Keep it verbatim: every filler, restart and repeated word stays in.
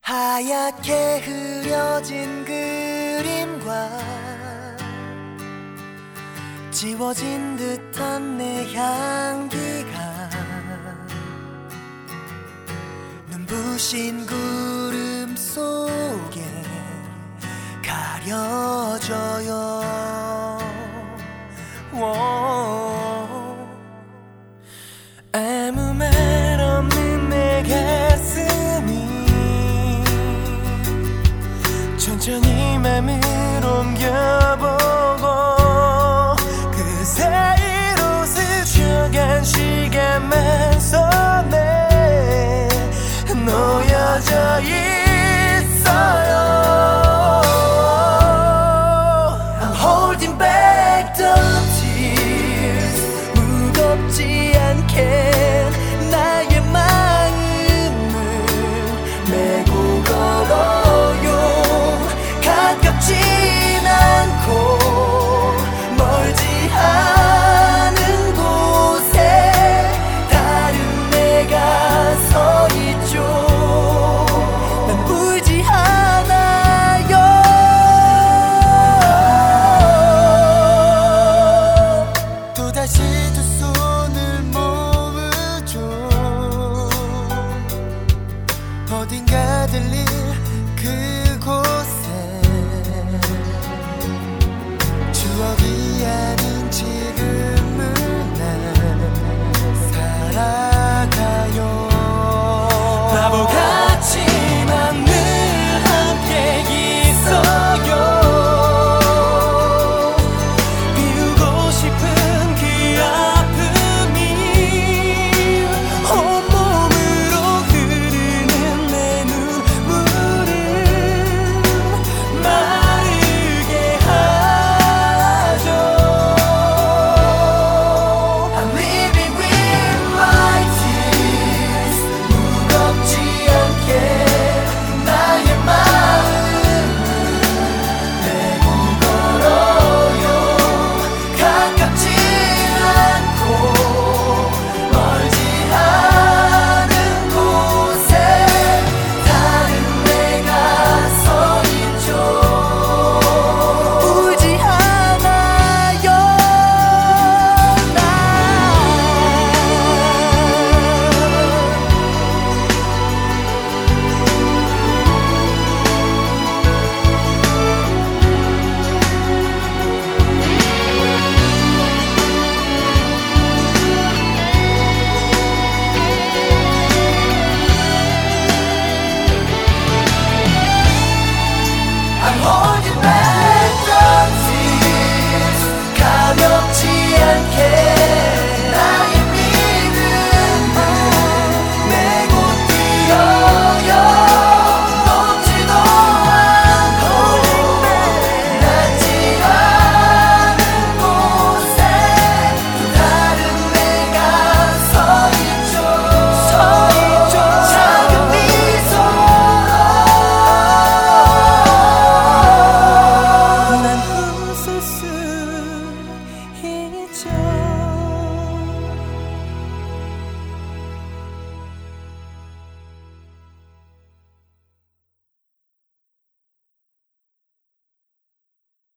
하얗게 흐려진 그림과 지워진 듯한 내 향기가 눈부신 구름 속에 가려져요. 아무 말 없는 내 가슴이 천천히 맘을 옮겨보고 그 사이로 스쳐간 시간만 손에 놓여져 있어요. I'm holding back the tears. 무겁지 않게 나의 마음을 메고 걸어요. 가깝진 않고 멀지 않은 곳에 다른 내가 서 있죠. 난 울지 않아요. 또다시 두 손을 모으죠. 어딘가 들릴 그곳에 추억이 아닌 지금을 난 살아가요. 바보같지만 늘 함께 있어요. 비우고 싶은 그 아픔이 온몸으로 흐르는 내 눈물을 마르게 하죠. I'm living with my tears. 무겁지 않게 나의 마음을 메고 걸어요. 가깝지 않고 멀지 않은 곳에 다른 내가 서 있죠. 울지 않아요. 난 I'm holding back the tears. 가볍지 않게 나의 믿음을 메고 뛰어요. 높지도 않고 낮지 않은 곳에 또 다른 내가 서 있죠. 서 있죠. 작은 미소로 난 웃을 수 있죠.